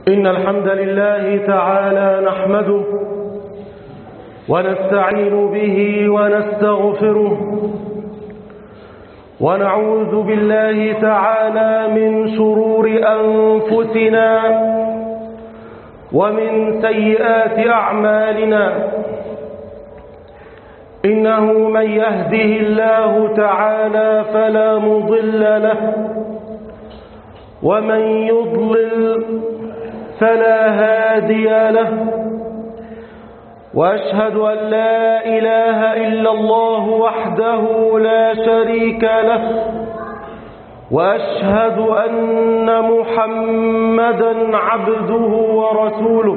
إن الحمد لله تعالى نحمده ونستعين به ونستغفره ونعوذ بالله تعالى من شرور أنفسنا ومن سيئات أعمالنا. إنه من يهده الله تعالى فلا مضل له ومن يضلل فلا هادي له، وأشهد أن لا إله إلا الله وحده لا شريك له، وأشهد أن محمدا عبده ورسوله.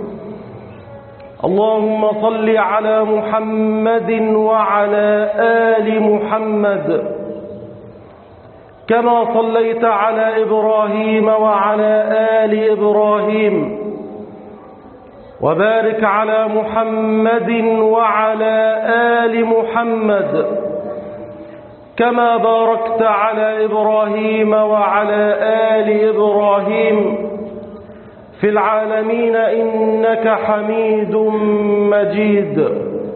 اللهم صل على محمد وعلى آل محمد كما صليت على إبراهيم وعلى آل إبراهيم، وبارك على محمد وعلى آل محمد كما باركت على إبراهيم وعلى آل إبراهيم في العالمين إنك حميد مجيد.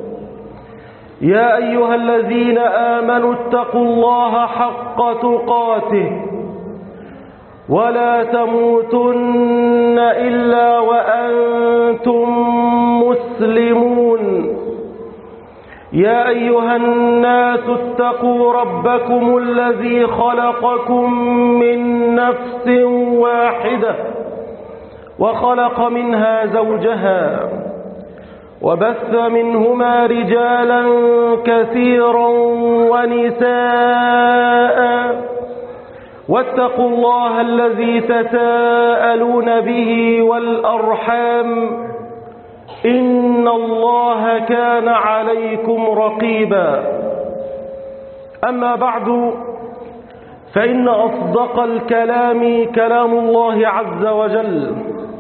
يا أيها الذين آمنوا اتقوا الله حق تقاته ولا تموتن إلا وأنتم مسلمون. يا أيها الناس اتقوا ربكم الذي خلقكم من نفس واحدة وخلق منها زوجها وبث منهما رجالا كثيرا ونساء، واتقوا الله الذي تساءلون به والأرحام إن الله كان عليكم رقيبا. أما بعد، فإن أصدق الكلام كلام الله عز وجل،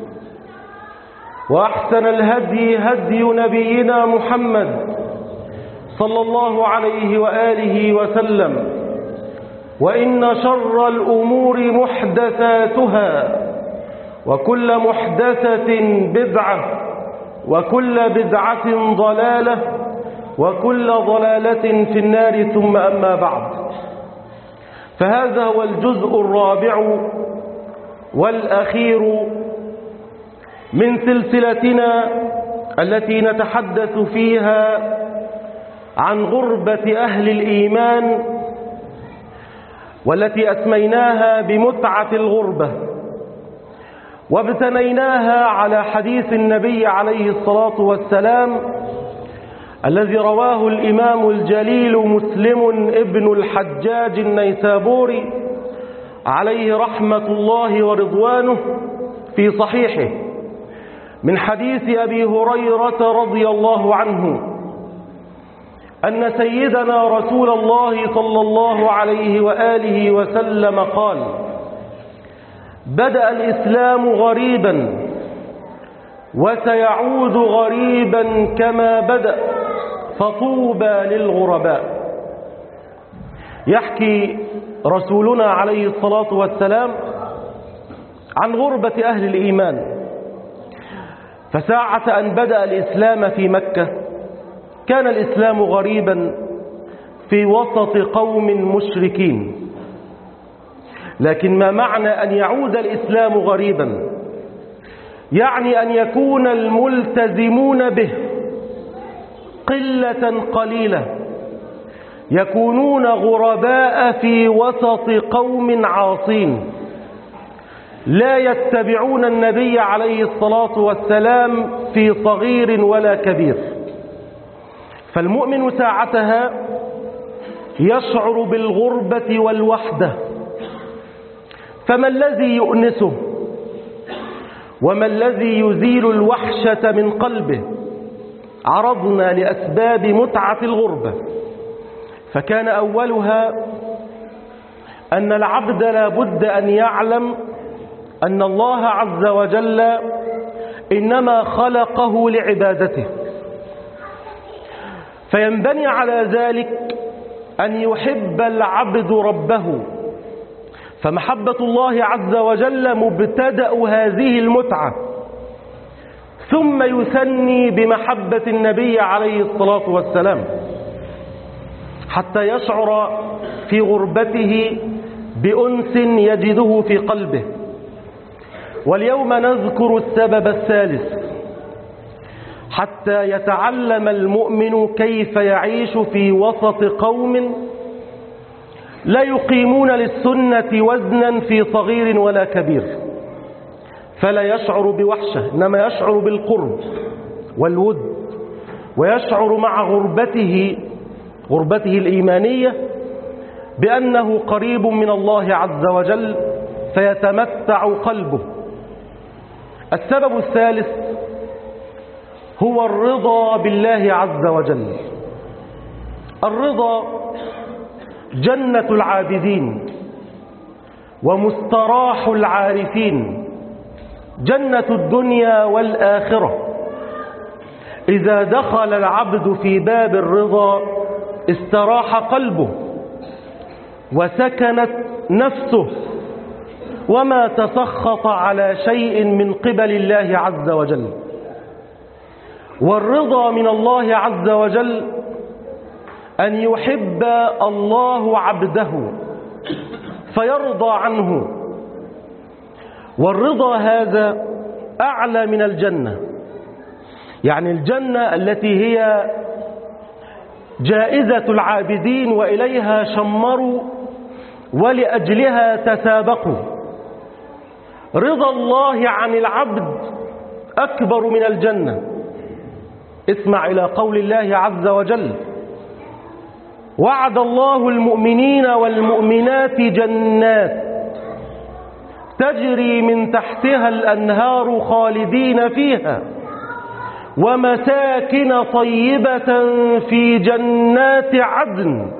وأحسن الهدي هدي نبينا محمد صلى الله عليه وآله وسلم، وإن شر الأمور محدثاتها، وكل محدثة بدعة، وكل بدعة ضلالة، وكل ضلالة في النار. ثم أما بعد، فهذا هو الجزء الرابع والأخير من سلسلتنا التي نتحدث فيها عن غربة أهل الإيمان، والتي أسميناها بمتعة الغربة، وابتنيناها على حديث النبي عليه الصلاة والسلام الذي رواه الإمام الجليل مسلم ابن الحجاج النيسابوري عليه رحمة الله ورضوانه في صحيحه من حديث أبي هريرة رضي الله عنه أن سيدنا رسول الله صلى الله عليه وآله وسلم قال: بدأ الإسلام غريبا وسيعود غريبا كما بدأ، فطوبى للغرباء. يحكي رسولنا عليه الصلاة والسلام عن غربة أهل الإيمان، فساعة أن بدأ الإسلام في مكة كان الإسلام غريبا في وسط قوم مشركين. لكن ما معنى أن يعود الإسلام غريبا؟ يعني أن يكون الملتزمون به قلة قليلة، يكونون غرباء في وسط قوم عاصين لا يتبعون النبي عليه الصلاة والسلام في صغير ولا كبير. فالمؤمن ساعتها يشعر بالغربة والوحدة، فما الذي يؤنسه وما الذي يزيل الوحشة من قلبه؟ عرضنا لأسباب متعة الغربة، فكان أولها أن العبد لا بد أن يعلم أن الله عز وجل إنما خلقه لعبادته، فينبني على ذلك أن يحب العبد ربه، فمحبة الله عز وجل مبتدأ هذه المتعة، ثم يثني بمحبة النبي عليه الصلاة والسلام حتى يشعر في غربته بأنس يجده في قلبه. واليوم نذكر السبب الثالث حتى يتعلم المؤمن كيف يعيش في وسط قوم لا يقيمون للسنة وزنا في صغير ولا كبير، فلا يشعر بوحشة إنما يشعر بالقرب والود، ويشعر مع غربته الإيمانية بأنه قريب من الله عز وجل فيتمتع قلبه. السبب الثالث هو الرضا بالله عز وجل. الرضا جنة العابدين ومستراح العارفين، جنة الدنيا والآخرة. إذا دخل العبد في باب الرضا استراح قلبه وسكنت نفسه وما تسخط على شيء من قبل الله عز وجل. والرضا من الله عز وجل أن يحب الله عبده فيرضى عنه، والرضا هذا أعلى من الجنة. يعني الجنة التي هي جائزة العابدين وإليها شمروا ولأجلها تسابقوا، رضا الله عن العبد أكبر من الجنة. اسمع إلى قول الله عز وجل: وعد الله المؤمنين والمؤمنات جنات تجري من تحتها الأنهار خالدين فيها ومساكن طيبة في جنات عدن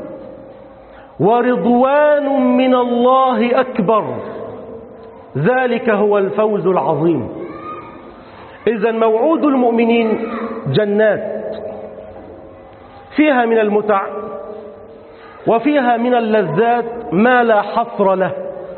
ورضوان من الله أكبر ذلك هو الفوز العظيم. إذن موعود المؤمنين جنات فيها من المتع وفيها من اللذات ما لا حصر له،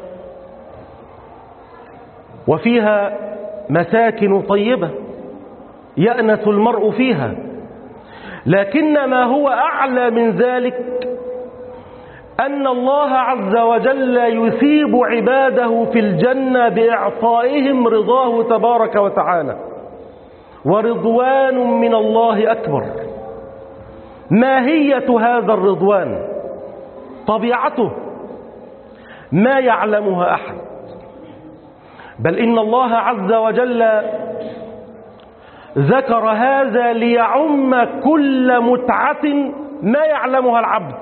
وفيها مساكن طيبة يأنس المرء فيها. لكن ما هو أعلى من ذلك أن الله عز وجل يثيب عباده في الجنة بإعطائهم رضاه تبارك وتعالى، ورضوان من الله أكبر. ماهية هذا الرضوان، طبيعته ما يعلمها أحد، بل إن الله عز وجل ذكر هذا ليعم كل متعة ما يعلمها العبد.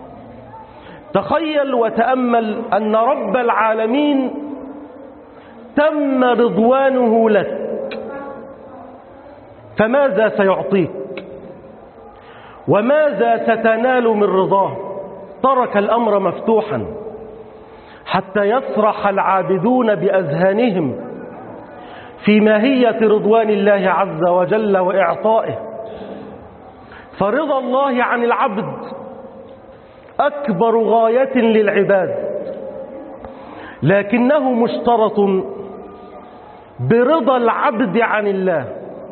تخيل وتأمل أن رب العالمين تم رضوانه لك، فماذا سيعطيك وماذا ستنال من رضاه؟ ترك الأمر مفتوحا حتى يسرح العابدون بأذهانهم في ماهية رضوان الله عز وجل وإعطائه. فرضا الله عن العبد أكبر غاية للعباد، لكنه مشترط برضا العبد عن الله.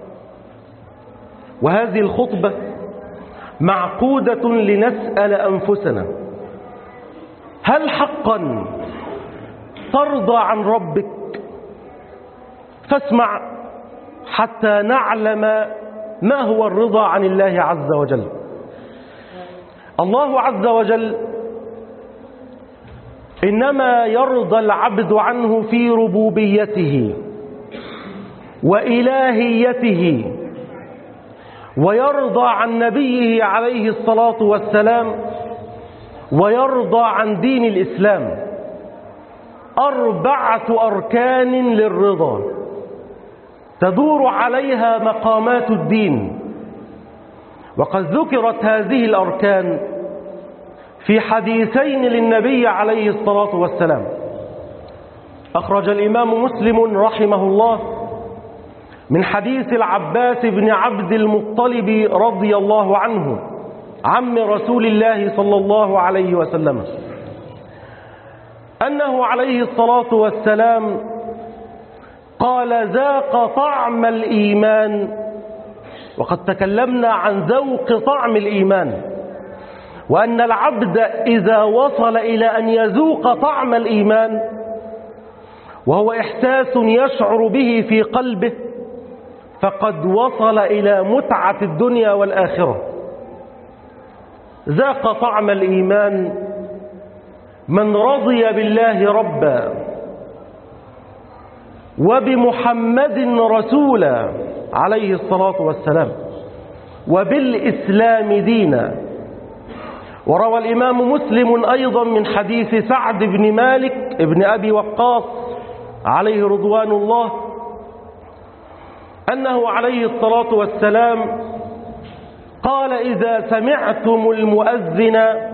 وهذه الخطبة معقودة لنسأل أنفسنا: هل حقا ترضى عن ربك؟ فاسمع حتى نعلم ما هو الرضا عن الله عز وجل. الله عز وجل إنما يرضى العبد عنه في ربوبيته وإلهيته، ويرضى عن نبيه عليه الصلاة والسلام، ويرضى عن دين الإسلام. 4 أركان للرضا تدور عليها مقامات الدين، وقد ذكرت هذه الأركان في حديثين للنبي عليه الصلاة والسلام. أخرج الإمام مسلم رحمه الله من حديث العباس بن عبد المطلب رضي الله عنه عم رسول الله صلى الله عليه وسلم، أنه عليه الصلاة والسلام قال: ذاق طعم الإيمان. وقد تكلمنا عن ذوق طعم الإيمان، وأن العبد إذا وصل إلى أن يذوق طعم الإيمان، وهو إحساس يشعر به في قلبه، فقد وصل إلى متعة الدنيا والآخرة. ذاق طعم الإيمان من رضي بالله ربا وبمحمد رسولا عليه الصلاة والسلام وبالإسلام دينا. وروى الإمام مسلم أيضا من حديث سعد بن مالك ابن أبي وقاص عليه رضوان الله أنه عليه الصلاة والسلام قال: إذا سمعتم المؤذن،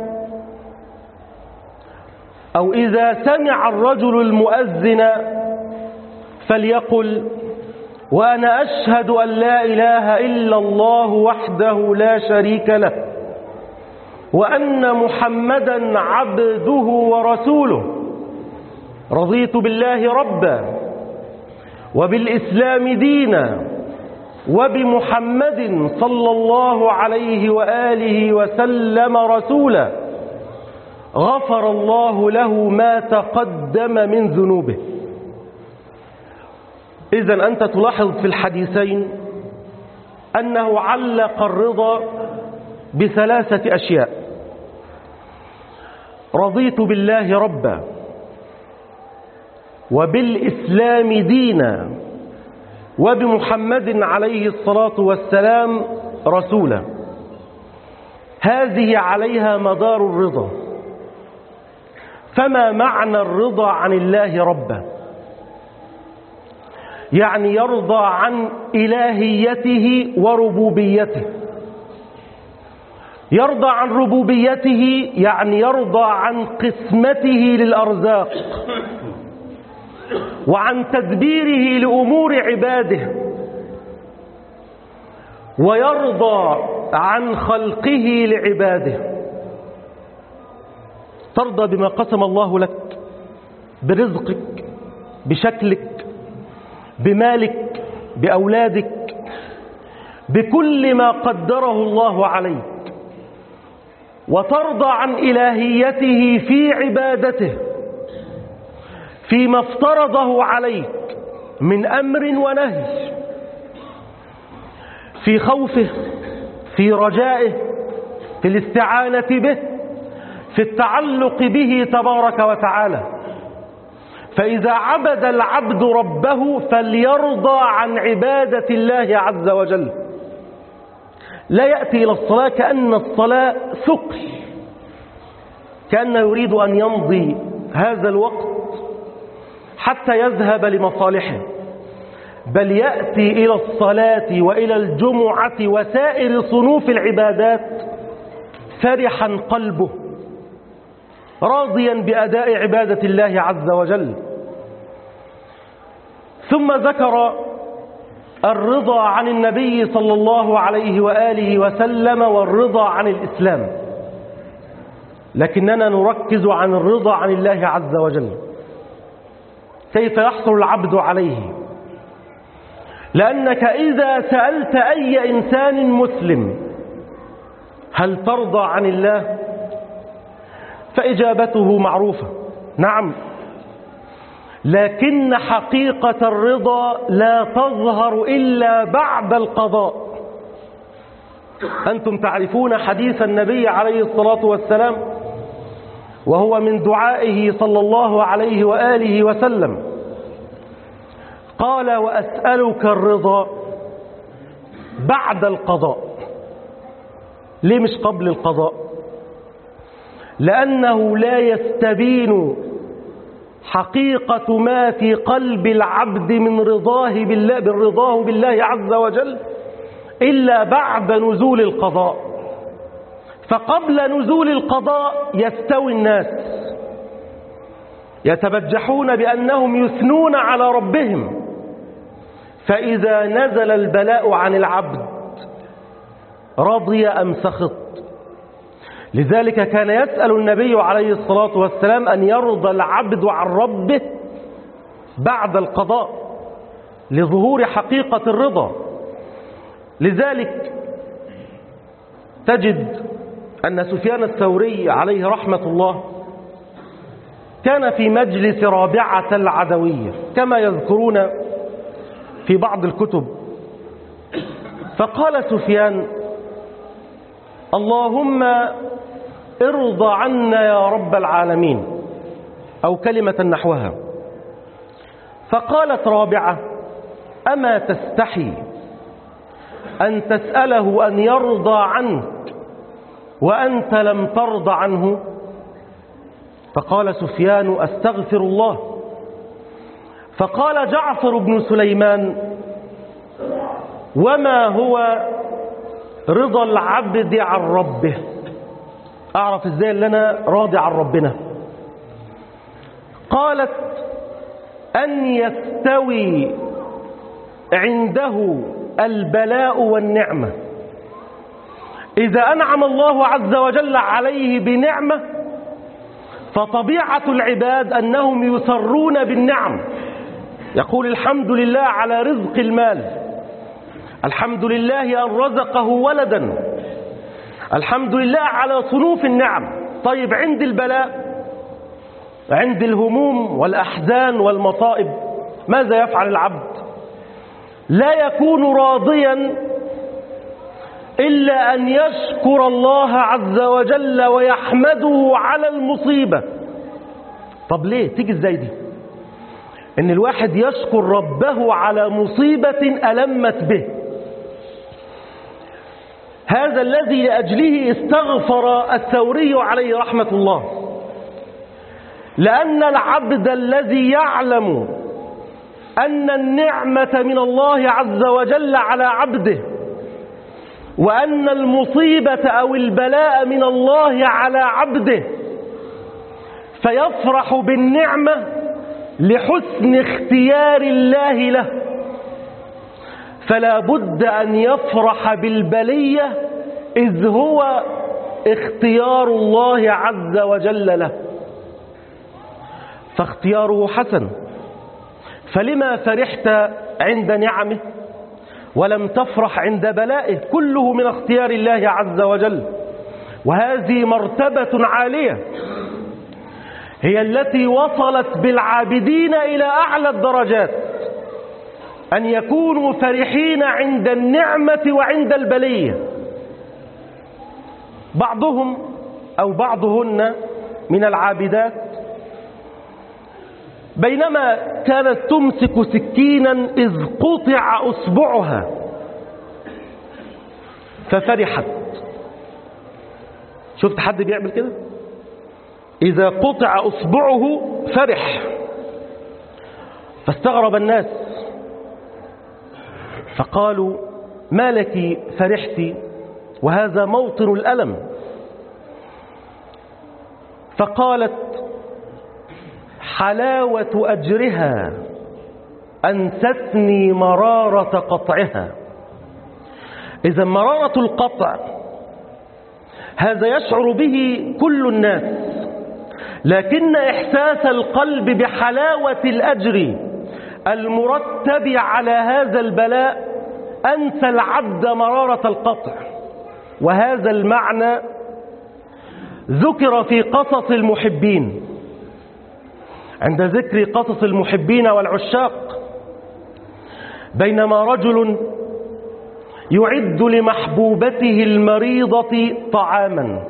أو إذا سمع الرجل المؤذن فليقل: وأنا أشهد أن لا إله إلا الله وحده لا شريك له، وأن محمدا عبده ورسوله، رضيت بالله ربا وبالإسلام دينا وبمحمد صلى الله عليه وآله وسلم رسولا، غفر الله له ما تقدم من ذنوبه. إذن أنت تلاحظ في الحديثين أنه علق الرضا بثلاثة أشياء: رضيت بالله ربا وبالإسلام دينا وبمحمد عليه الصلاة والسلام رسولا. هذه عليها مدار الرضا. فما معنى الرضا عن الله ربا؟ يعني يرضى عن إلهيته وربوبيته. يرضى عن ربوبيته يعني يرضى عن قسمته للأرزاق وعن تدبيره لأمور عباده، ويرضى عن خلقه لعباده. ترضى بما قسم الله لك، برزقك، بشكلك، بمالك، بأولادك، بكل ما قدره الله عليك، وترضى عن إلهيته في عبادته، فيما افترضه عليك من أمر ونهي، في خوفه، في رجائه، في الاستعانة به، في التعلق به تبارك وتعالى. فإذا عبد العبد ربه فليرضى عن عبادة الله عز وجل. لا يأتي إلى الصلاة كأن الصلاة ثقل، كأنه يريد أن يمضي هذا الوقت حتى يذهب لمصالحه، بل يأتي إلى الصلاة وإلى الجمعة وسائر صنوف العبادات فرحا قلبه، راضيا بأداء عبادة الله عز وجل. ثم ذكر الرضا عن النبي صلى الله عليه وآله وسلم والرضا عن الإسلام، لكننا نركز عن الرضا عن الله عز وجل. كيف يحصل العبد عليه؟ لأنك إذا سألت أي إنسان مسلم هل ترضى عن الله؟ فإجابته معروفة: نعم. لكن حقيقة الرضا لا تظهر إلا بعد القضاء. أنتم تعرفون حديث النبي عليه الصلاة والسلام، وهو من دعائه صلى الله عليه وآله وسلم، قال: وأسألك الرضا بعد القضاء. ليه مش قبل القضاء؟ لأنه لا يستبين حقيقة ما في قلب العبد من رضاه بالله عز وجل إلا بعد نزول القضاء. فقبل نزول القضاء يستوي الناس يتبجحون بأنهم يثنون على ربهم، فإذا نزل البلاء عن العبد رضي أم سخط. لذلك كان يسأل النبي عليه الصلاة والسلام أن يرضى العبد عن ربه بعد القضاء لظهور حقيقة الرضا. لذلك تجد أن سفيان الثوري عليه رحمة الله كان في مجلس رابعة العدوية كما يذكرون في بعض الكتب، فقال سفيان: اللهم ارضى عنا يا رب العالمين، أو كلمة نحوها. فقالت رابعة: أما تستحي أن تسأله أن يرضى عنك وأنت لم ترضى عنه؟ فقال سفيان: أستغفر الله. فقال جعفر بن سليمان: وما هو رضا العبد عن ربه؟ أعرف إزاي اللي أنا راضي عن ربنا؟ قالت: أن يستوي عنده البلاء والنعمة. إذا أنعم الله عز وجل عليه بنعمة فطبيعة العباد أنهم يسرون بالنعم، يقول: الحمد لله على رزق المال، الحمد لله أن رزقه ولدا، الحمد لله على صنوف النعم. طيب عند البلاء، عند الهموم والأحزان والمصائب، ماذا يفعل العبد؟ لا يكون راضيا إلا أن يشكر الله عز وجل ويحمده على المصيبة. طب ليه تيجي ازاي دي؟ ان الواحد يشكر ربه على مصيبة ألمت به. هذا الذي لأجله استغفر الثوري عليه رحمة الله، لأن العبد الذي يعلم أن النعمة من الله عز وجل على عبده، وأن المصيبة أو البلاء من الله على عبده، فيفرح بالنعمة لحسن اختيار الله له، فلا بد أن يفرح بالبلية إذ هو اختيار الله عز وجل له، فاختياره حسن. فلما فرحت عند نعمه ولم تفرح عند بلائه؟ كله من اختيار الله عز وجل. وهذه مرتبة عالية هي التي وصلت بالعابدين إلى أعلى الدرجات، أن يكونوا فرحين عند النعمة وعند البلية. بعضهم أو بعضهن من العابدات بينما كانت تمسك سكينا إذ قطع أصبعها ففرحت. شفت حد بيعمل كده؟ إذا قطع أصبعه فرح. فاستغرب الناس فقالوا: ما لك فرحتي وهذا موطن الألم؟ فقالت: حلاوة أجرها أنستني مرارة قطعها. إذا مرارة القطع هذا يشعر به كل الناس، لكن إحساس القلب بحلاوة الأجر المرتب على هذا البلاء أنسى العبد مرارة القطع. وهذا المعنى ذكر في قصص المحبين. عند ذكر قصص المحبين والعشاق، بينما رجل يعد لمحبوبته المريضة طعاما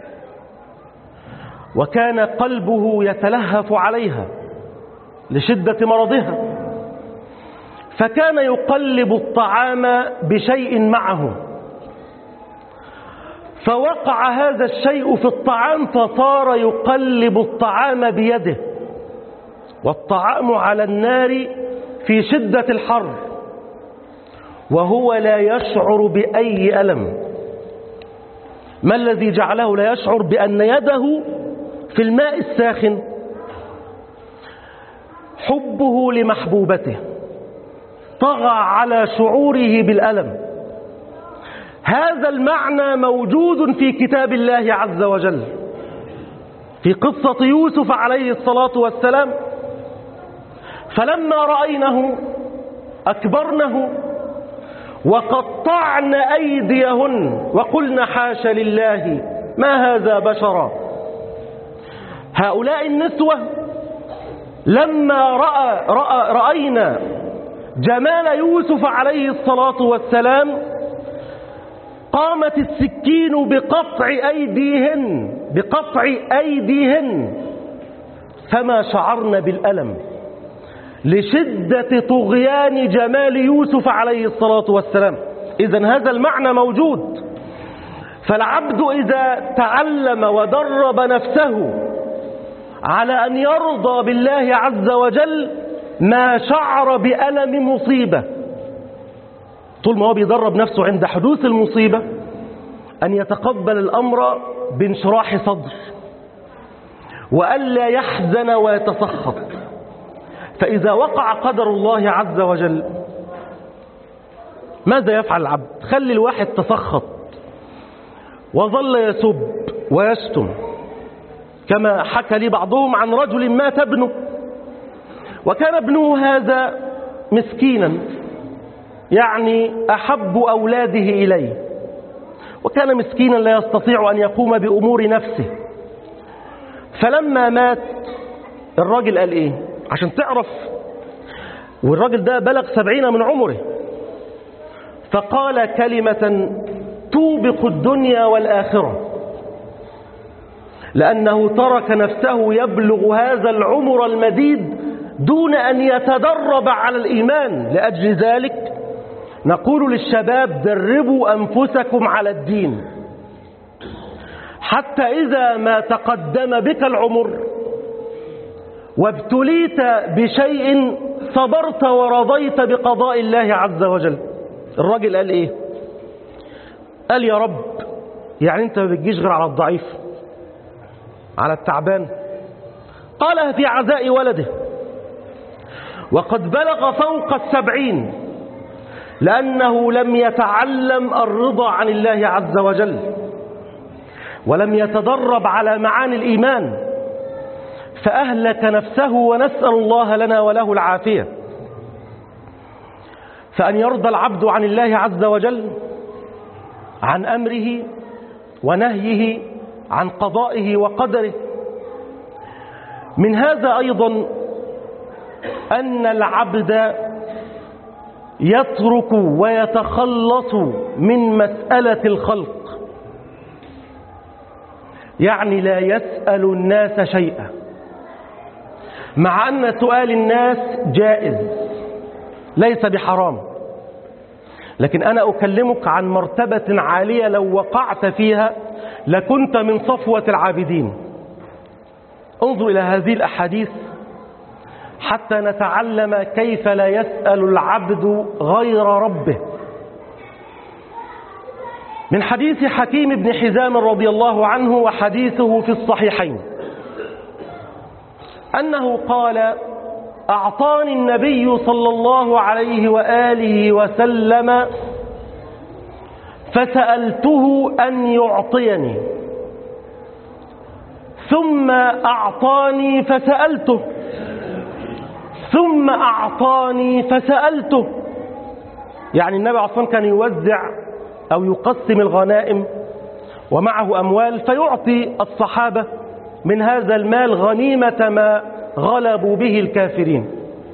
وكان قلبه يتلهف عليها لشدة مرضها، فكان يقلب الطعام بشيء معه، فوقع هذا الشيء في الطعام فصار يقلب الطعام بيده، والطعام على النار في شدة الحر وهو لا يشعر بأي ألم. ما الذي جعله لا يشعر؟ بأن يده في الماء الساخن. حبه لمحبوبته طغى على شعوره بالألم، هذا المعنى موجود في كتاب الله عز وجل في قصة يوسف عليه الصلاة والسلام. فلما رأينه أكبرنه وقطعن أيديهن وقلن حاش لله ما هذا بشرا. هؤلاء النسوة لما رأينا جمال يوسف عليه الصلاة والسلام قامت السكين بقطع أيديهن فما شعرن بالألم لشدة طغيان جمال يوسف عليه الصلاة والسلام. إذن هذا المعنى موجود. فالعبد إذا تعلم ودرب نفسه على أن يرضى بالله عز وجل ما شعر بألم مصيبة، طول ما هو بيدرب نفسه عند حدوث المصيبة أن يتقبل الأمر بانشراح صدر وألا يحزن ويتسخط. فإذا وقع قدر الله عز وجل ماذا يفعل العبد؟ خلي الواحد تسخط وظل يسب ويشتم، كما حكى لي بعضهم عن رجل مات ابنه وكان ابنه هذا مسكينا يعني أحب أولاده إليه، وكان مسكينا لا يستطيع أن يقوم بأمور نفسه. فلما مات الراجل قال إيه عشان تعرف، والراجل ده بلغ 70 من عمره، فقال كلمة توبق الدنيا والآخرة، لأنه ترك نفسه يبلغ هذا العمر المديد دون أن يتدرب على الإيمان. لأجل ذلك نقول للشباب دربوا أنفسكم على الدين حتى إذا ما تقدم بك العمر وابتليت بشيء صبرت ورضيت بقضاء الله عز وجل. الراجل قال إيه؟ قال يا رب، يعني أنت ما بتجيش غير على الضعيف على التعبان؟ قالها في عزاء ولده وقد بلغ فوق 70 لأنه لم يتعلم الرضا عن الله عز وجل ولم يتدرب على معاني الإيمان فأهلك نفسه، ونسأل الله لنا وله العافية. فأن يرضى العبد عن الله عز وجل، عن أمره ونهيه، عن قضائه وقدره. من هذا أيضا أن العبد يترك ويتخلص من مسألة الخلق، يعني لا يسأل الناس شيئا، مع أن سؤال الناس جائز ليس بحرام، لكن أنا أكلمك عن مرتبة عالية لو وقعت فيها لكنت من صفوة العابدين. انظر إلى هذه الأحاديث حتى نتعلم كيف لا يسأل العبد غير ربه. من حديث حكيم بن حزام رضي الله عنه، وحديثه في الصحيحين، أنه قال: أعطاني النبي صلى الله عليه وآله وسلم فسألته أن يعطيني، ثم أعطاني فسألته، ثم أعطاني فسألته. يعني النبي عليه الصلاة والسلام كان يوزع أو يقسم الغنائم ومعه أموال فيعطي الصحابة من هذا المال غنيمة ما غلبوا به الكافرين.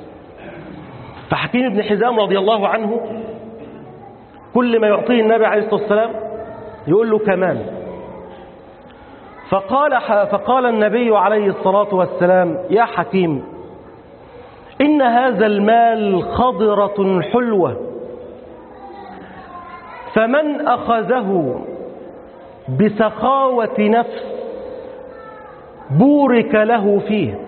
فحكيم بن حزام رضي الله عنه كل ما يعطيه النبي عليه الصلاة والسلام يقول له كمان. فقال النبي عليه الصلاة والسلام: يا حكيم، إن هذا المال خضرة حلوة، فمن أخذه بسخاوة نفس بورك له فيه،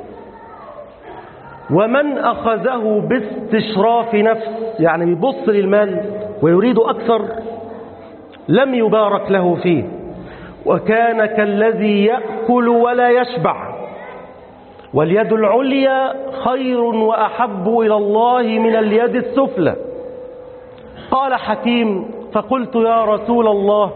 ومن أخذه باستشراف نفس، يعني بيبص للمال ويريد أكثر، لم يبارك له فيه، وكان كالذي يأكل ولا يشبع، واليد العليا خير وأحب إلى الله من اليد السفلى. قال حكيم: فقلت يا رسول الله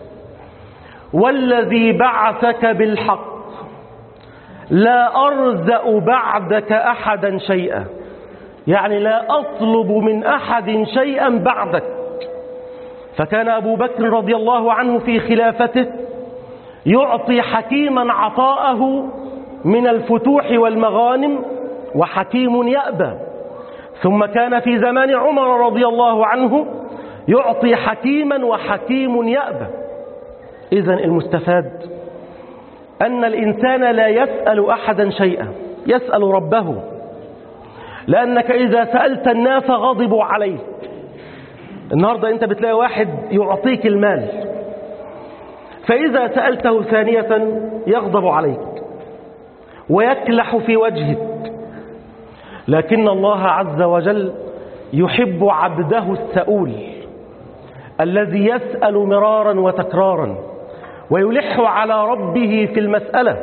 والذي بعثك بالحق لا أرزأ بعدك أحدا شيئا، يعني لا أطلب من أحد شيئا بعدك. فكان أبو بكر رضي الله عنه في خلافته يعطي حكيما عطاءه من الفتوح والمغانم وحكيم يأبى. ثم كان في زمان عمر رضي الله عنه يعطي حكيما وحكيم يأبى. إذن المستفاد أن الإنسان لا يسأل أحدا شيئا، يسأل ربه، لأنك إذا سألت الناس غضبوا عليك. النهاردة أنت بتلاقي واحد يعطيك المال، فإذا سألته ثانية يغضب عليك ويكلح في وجهك. لكن الله عز وجل يحب عبده السؤول الذي يسأل مرارا وتكرارا ويلح على ربه في المسألة.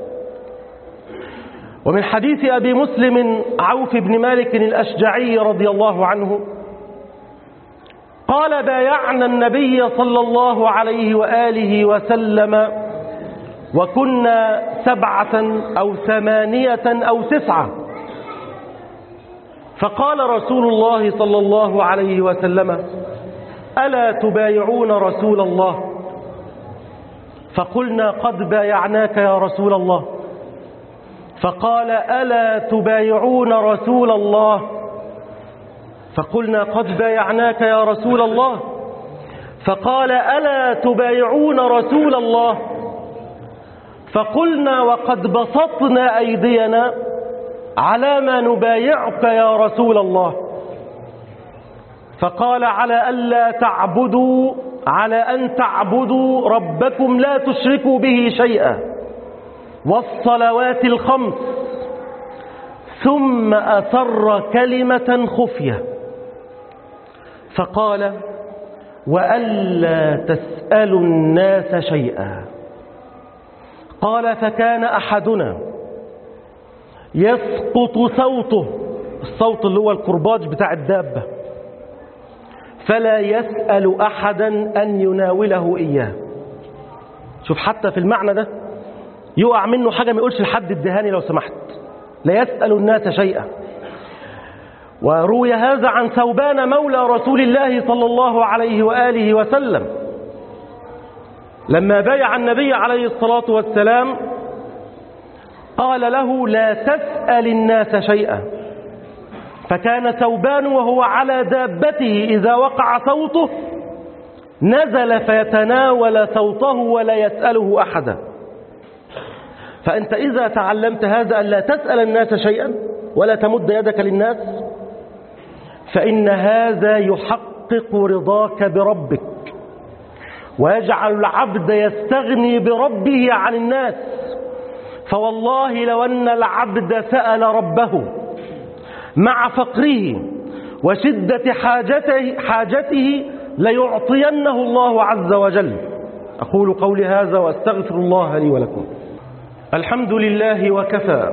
ومن حديث أبي مسلم عوف بن مالك الأشجعي رضي الله عنه قال بايعنا النبي صلى الله عليه وآله وسلم وكنا 7 أو 8 أو 9، فقال رسول الله صلى الله عليه وسلم ألا تبايعون رسول الله؟ فقلنا قد بايعناك يا رسول الله. فقال ألا تبايعون رسول الله؟ فقلنا قد بايعناك يا رسول الله. فقال ألا تبايعون رسول الله؟ فقلنا وقد بسطنا أيدينا على ما نبايعك يا رسول الله. فقال على أن تعبدوا ربكم لا تشركوا به شيئا والصلوات الخمس. ثم أسر كلمة خفية فقال وألا تسألوا الناس شيئا. قال فكان أحدنا يسقط صوته، الصوت اللي هو الكرباج بتاع الدابة، فلا يسأل أحدا أن يناوله إياه. شوف حتى في المعنى ده يقع منه حاجة ما يقولش لحد ادهاني لو سمحت، لا يسأل الناس شيئا. وروي هذا عن ثوبان مولى رسول الله صلى الله عليه وآله وسلم لما بايع النبي عليه الصلاة والسلام قال له لا تسأل الناس شيئا. فكان ثوبان وهو على دابته إذا وقع صوته نزل فيتناول صوته ولا يسأله أحدا. فأنت إذا تعلمت هذا أن لا تسأل الناس شيئا ولا تمد يدك للناس، فإن هذا يحقق رضاك بربك ويجعل العبد يستغني بربه عن الناس. فوالله لو أن العبد سأل ربه مع فقره وشدة حاجته ليعطينه الله عز وجل. أقول قولي هذا وأستغفر الله لي ولكم. الحمد لله وكفى،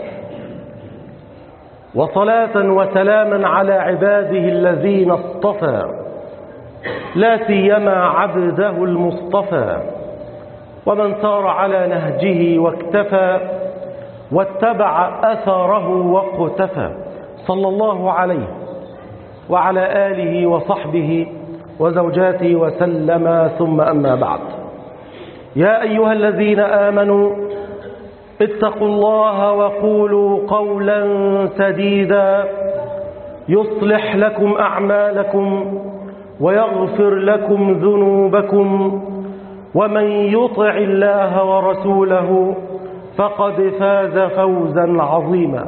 وصلاة وسلاما على عباده الذين اصطفى، لا سيما عبده المصطفى، ومن سار على نهجه واكتفى واتبع أثره واقتفى، صلى الله عليه وعلى آله وصحبه وزوجاته وسلم. ثم أما بعد، يا أيها الذين آمنوا اتقوا الله وقولوا قولا سديدا يصلح لكم أعمالكم ويغفر لكم ذنوبكم، ومن يطع الله ورسوله فقد فاز فوزا عظيما.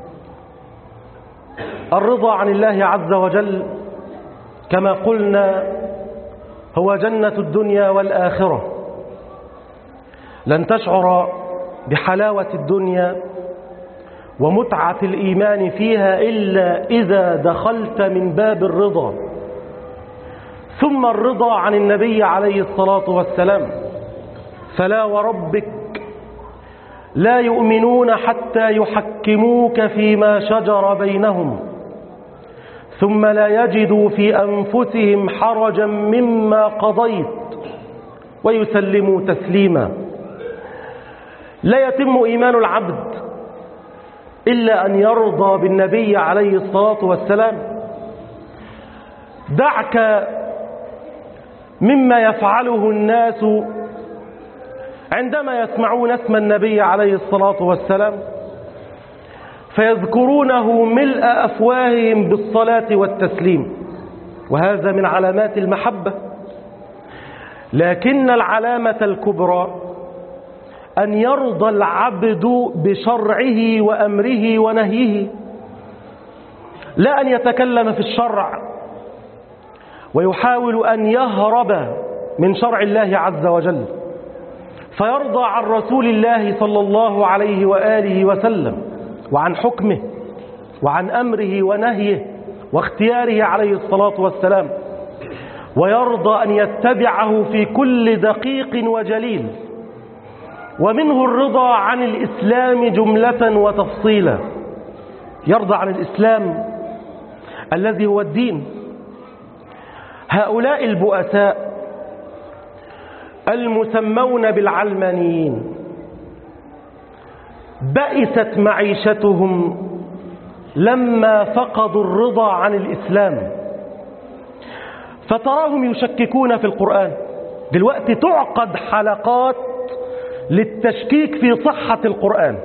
الرضا عن الله عز وجل كما قلنا هو جنة الدنيا والآخرة. لن تشعر بحلاوة الدنيا ومتعة الإيمان فيها إلا إذا دخلت من باب الرضا. ثم الرضا عن النبي عليه الصلاة والسلام، فلا وربك لا يؤمنون حتى يحكموك فيما شجر بينهم ثم لا يجدوا في أنفسهم حرجا مما قضيت ويسلموا تسليما. لا يتم إيمان العبد إلا أن يرضى بالنبي عليه الصلاة والسلام. دعك مما يفعله الناس عندما يسمعون اسم النبي عليه الصلاة والسلام فيذكرونه ملء أفواههم بالصلاة والتسليم، وهذا من علامات المحبة. لكن العلامة الكبرى أن يرضى العبد بشرعه وأمره ونهيه، لا أن يتكلم في الشرع ويحاول أن يهرب من شرع الله عز وجل، فيرضى عن رسول الله صلى الله عليه وآله وسلم وعن حكمه وعن أمره ونهيه واختياره عليه الصلاة والسلام، ويرضى أن يتبعه في كل دقيق وجليل. ومنه الرضا عن الإسلام جملة وتفصيلا. يرضى عن الإسلام الذي هو الدين. هؤلاء البؤساء المسمون بالعلمانيين بئست معيشتهم لما فقدوا الرضا عن الإسلام، فتراهم يشككون في القرآن. دلوقتي تعقد حلقات للتشكيك في صحة القرآن.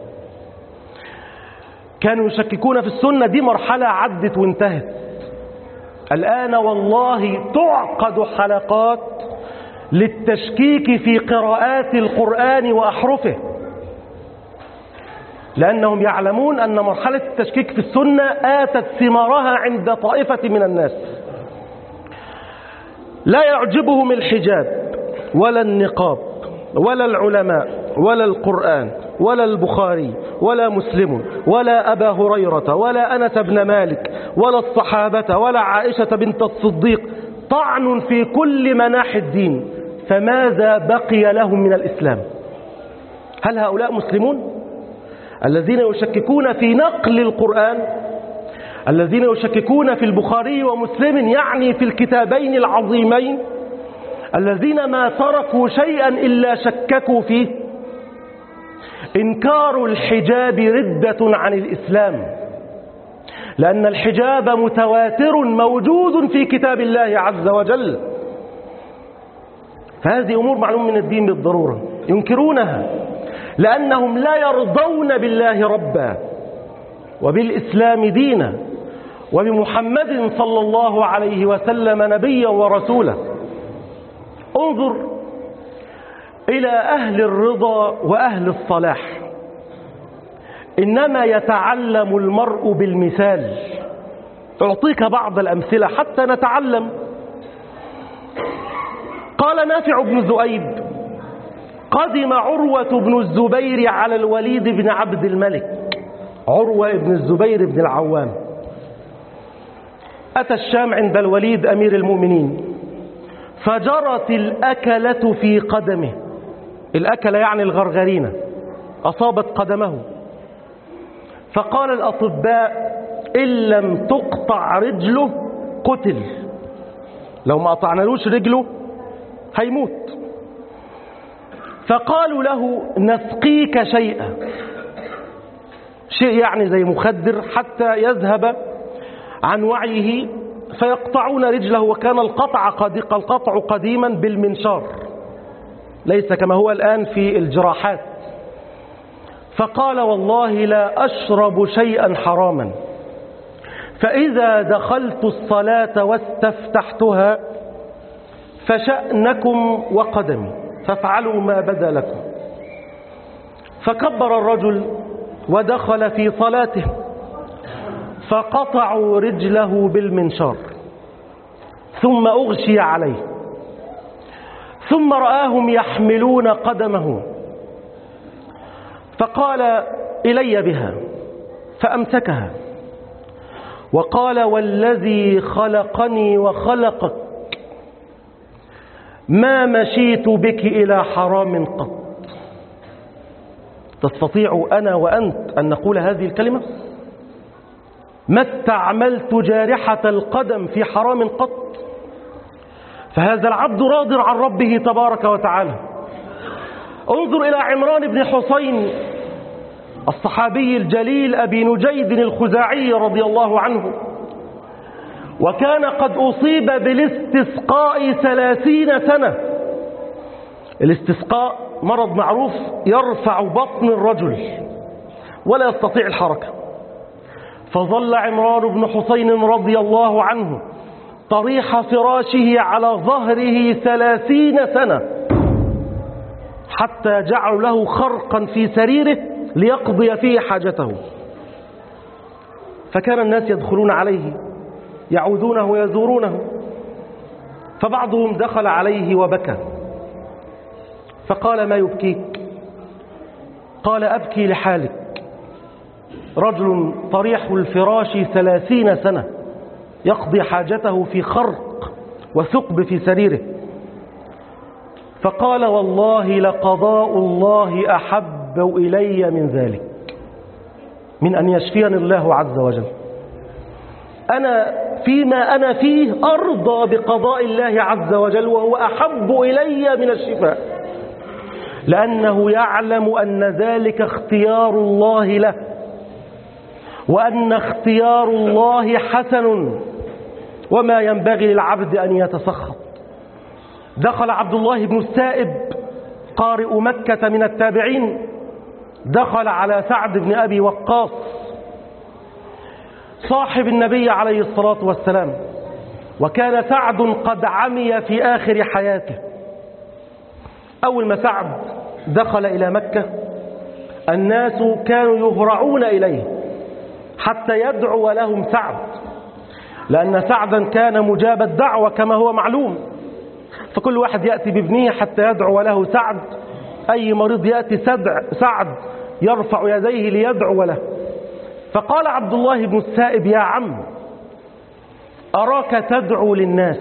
كانوا يشككون في السنة، دي مرحلة عدت وانتهت. الآن والله تعقد حلقات للتشكيك في قراءات القرآن وأحرفه، لأنهم يعلمون أن مرحلة التشكيك في السنة آتت ثمارها عند طائفة من الناس. لا يعجبهم الحجاب ولا النقاب ولا العلماء ولا القرآن ولا البخاري ولا مسلم ولا أبا هريرة ولا أنس بن مالك ولا الصحابة ولا عائشة بنت الصديق، طعن في كل مناحي الدين، فماذا بقي لهم من الإسلام؟ هل هؤلاء مسلمون؟ الذين يشككون في نقل القرآن، الذين يشككون في البخاري ومسلم، يعني في الكتابين العظيمين، الذين ما تركوا شيئا إلا شككوا فيه. إنكار الحجاب ردة عن الإسلام، لأن الحجاب متواتر موجود في كتاب الله عز وجل. فهذه أمور معلوم من الدين بالضرورة، ينكرونها لأنهم لا يرضون بالله ربا وبالإسلام دينا وبمحمد صلى الله عليه وسلم نبيا ورسولا. انظر إلى أهل الرضا وأهل الصلاح. إنما يتعلم المرء بالمثال. أعطيك بعض الأمثلة حتى نتعلم. قال نافع بن ذؤيب: قدم عروة بن الزبير على الوليد بن عبد الملك. عروة بن الزبير بن العوام أتى الشام عند الوليد أمير المؤمنين، فجرت الأكلة في قدمه. الأكلة يعني الغرغرينة، أصابت قدمه. فقال الأطباء: إن لم تقطع رجله قتل، لو ما قطعنالوش رجله هيموت. فقالوا له: نسقيك شيئا، شيء يعني زي مخدر حتى يذهب عن وعيه، فيقطعون رجله. وكان القطع قديما بالمنشار، ليس كما هو الآن في الجراحات. فقال: والله لا أشرب شيئا حراما، فإذا دخلت الصلاة واستفتحتها فشأنكم وقدمي، فافعلوا ما بدا لكم. فكبر الرجل ودخل في صلاته، فقطعوا رجله بالمنشار، ثم أغشي عليه، ثم رآهم يحملون قدمه، فقال: إلي بها، فأمسكها وقال: والذي خلقني وخلقك ما مشيت بك إلى حرام قط. تستطيع أنا وأنت أن نقول هذه الكلمة؟ ما استعملت جارحة القدم في حرام قط. فهذا العبد راض عن ربه تبارك وتعالى. انظر إلى عمران بن حسين الصحابي الجليل أبي نجيد الخزاعي رضي الله عنه، وكان قد أصيب بالاستسقاء 30 سنة. الاستسقاء مرض معروف يرفع بطن الرجل ولا يستطيع الحركة. فظل عمران بن حسين رضي الله عنه طريح فراشه على ظهره 30 سنة حتى جعلوا له خرقا في سريره ليقضي فيه حاجته. فكان الناس يدخلون عليه يعودونه ويزورونه، فبعضهم دخل عليه وبكى فقال: ما يبكيك؟ قال: أبكي لحالك، رجل طريح الفراش 30 سنة يقضي حاجته في خرق وثقب في سريره. فقال: والله لقضاء الله أحب إلي من ذلك، من أن يشفيني الله عز وجل. أنا فيما أنا فيه أرضى بقضاء الله عز وجل، وهو أحب إلي من الشفاء، لأنه يعلم أن ذلك اختيار الله له، وأن اختيار الله حسن، وما ينبغي للعبد أن يتسخط. دخل عبد الله بن السائب قارئ مكة من التابعين، دخل على سعد بن أبي وقاص صاحب النبي عليه الصلاة والسلام، وكان سعد قد عمي في آخر حياته. أول ما سعد دخل إلى مكة الناس كانوا يهرعون إليه حتى يدعو لهم سعد، لأن سعدا كان مجاب الدعوة كما هو معلوم، فكل واحد يأتي بابنه حتى يدعو له سعد. أي مريض يأتي سعد يرفع يديه ليدعو له. فقال عبد الله بن السائب: يا عم، أراك تدعو للناس،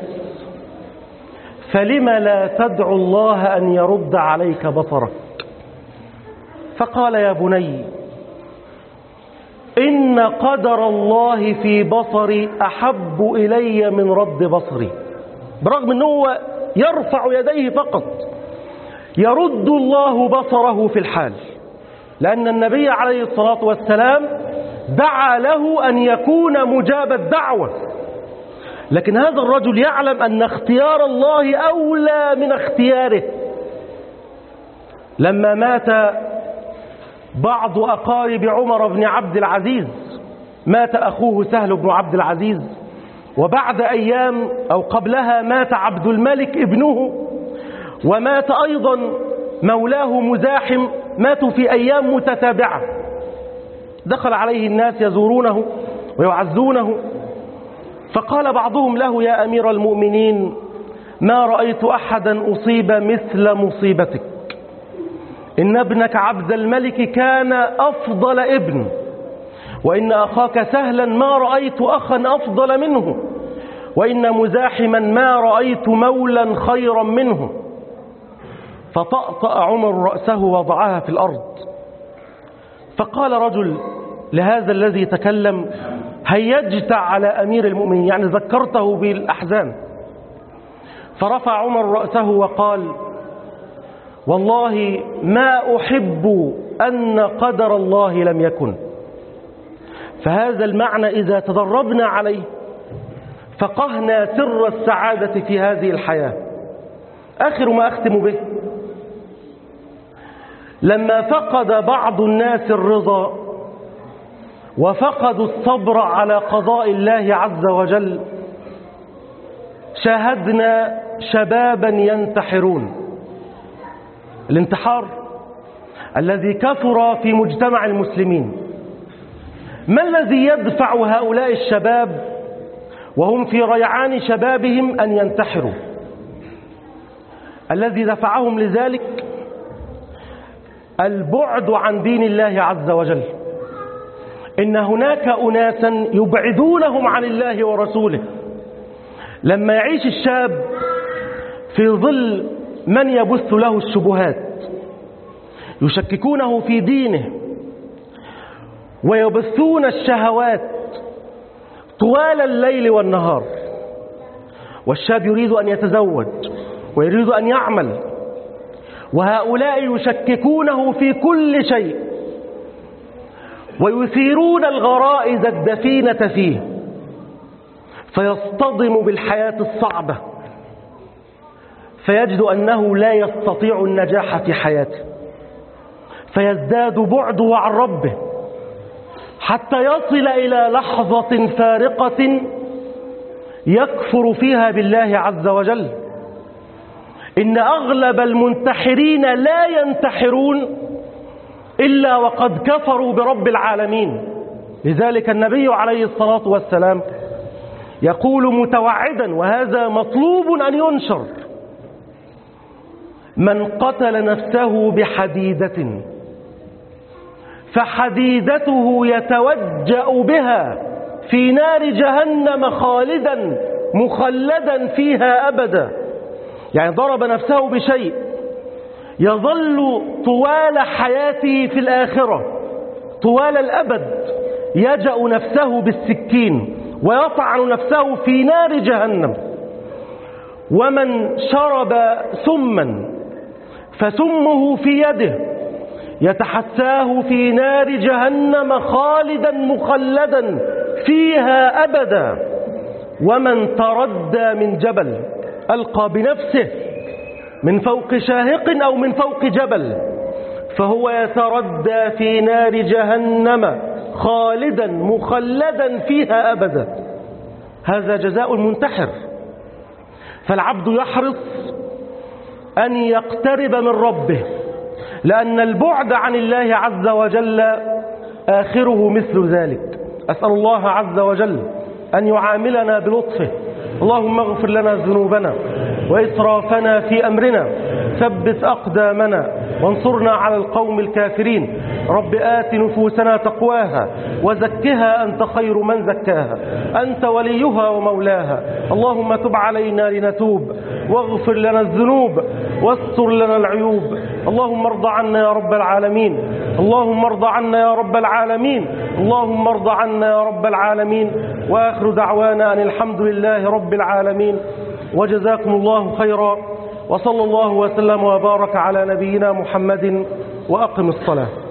فلم لا تدعو الله أن يرد عليك بصرك؟ فقال: يا بني، إن قدر الله في بصري أحب إلي من رد بصري. برغم أنه يرفع يديه فقط يرد الله بصره في الحال، لأن النبي عليه الصلاة والسلام دعا له أن يكون مجاب الدعوة. لكن هذا الرجل يعلم أن اختيار الله أولى من اختياره. لما مات بعض أقارب عمر بن عبد العزيز، مات أخوه سهل بن عبد العزيز، وبعد أيام أو قبلها مات عبد الملك ابنه، ومات أيضا مولاه مزاحم، ماتوا في أيام متتابعة. دخل عليه الناس يزورونه ويعزونه، فقال بعضهم له: يا أمير المؤمنين، ما رأيت أحدا أصيب مثل مصيبتك، إن ابنك عبد الملك كان أفضل ابن، وإن أخاك سهلا ما رأيت أخا أفضل منه، وإن مزاحما ما رأيت مولا خيرا منه. فطأطأ عمر رأسه وضعها في الأرض. فقال رجل لهذا الذي تكلم: هيجت على أمير المؤمنين، يعني ذكرته بالأحزان. فرفع عمر رأسه وقال: والله ما أحب أن قدر الله لم يكن. فهذا المعنى إذا تدربنا عليه فقهنا سر السعادة في هذه الحياة. آخر ما أختم به: لما فقد بعض الناس الرضا وفقدوا الصبر على قضاء الله عز وجل، شاهدنا شبابا ينتحرون. الانتحار الذي كثر في مجتمع المسلمين، ما الذي يدفع هؤلاء الشباب وهم في ريعان شبابهم أن ينتحروا؟ الذي دفعهم لذلك البعد عن دين الله عز وجل. إن هناك أناسا يبعدونهم عن الله ورسوله. لما يعيش الشاب في ظل من يبث له الشبهات يشككونه في دينه ويبثون الشهوات طوال الليل والنهار، والشاب يريد أن يتزوج ويريد أن يعمل، وهؤلاء يشككونه في كل شيء ويثيرون الغرائز الدفينة فيه، فيصطدم بالحياة الصعبة، فيجد أنه لا يستطيع النجاح في حياته، فيزداد بعده عن ربه حتى يصل إلى لحظة فارقة يكفر فيها بالله عز وجل. إن أغلب المنتحرين لا ينتحرون إلا وقد كفروا برب العالمين. لذلك النبي عليه الصلاة والسلام يقول متوعدا، وهذا مطلوب أن ينشر: من قتل نفسه بحديدة فحديدته يتوجأ بها في نار جهنم خالدا مخلدا فيها أبدا. يعني ضرب نفسه بشيء يظل طوال حياته في الآخرة طوال الأبد يجأ نفسه بالسكين ويطعن نفسه في نار جهنم. ومن شرب سما فسمه في يده يتحساه في نار جهنم خالدا مخلدا فيها أبدا. ومن تردى من جبل ألقى بنفسه من فوق شاهق أو من فوق جبل فهو يتردى في نار جهنم خالدا مخلدا فيها أبدا. هذا جزاء المنتحر. فالعبد يحرص أن يقترب من ربه، لأن البعد عن الله عز وجل آخره مثل ذلك. أسأل الله عز وجل أن يعاملنا بلطفه. اللهم اغفر لنا ذنوبنا وإسرافنا في أمرنا، ثبت أقدامنا وانصرنا على القوم الكافرين. رب آت نفوسنا تقواها وزكها أنت خير من زكاها، أنت وليها ومولاها. اللهم تب علينا لنتوب، واغفر لنا الذنوب واستر لنا العيوب. اللهم ارض عنا يا رب العالمين، اللهم ارض عنا يا رب العالمين، اللهم ارض عنا يا رب العالمين. وآخر دعوانا أن الحمد لله رب العالمين. وجزاكم الله خيرا، وصلى الله وسلم وبارك على نبينا محمد. وأقم الصلاة.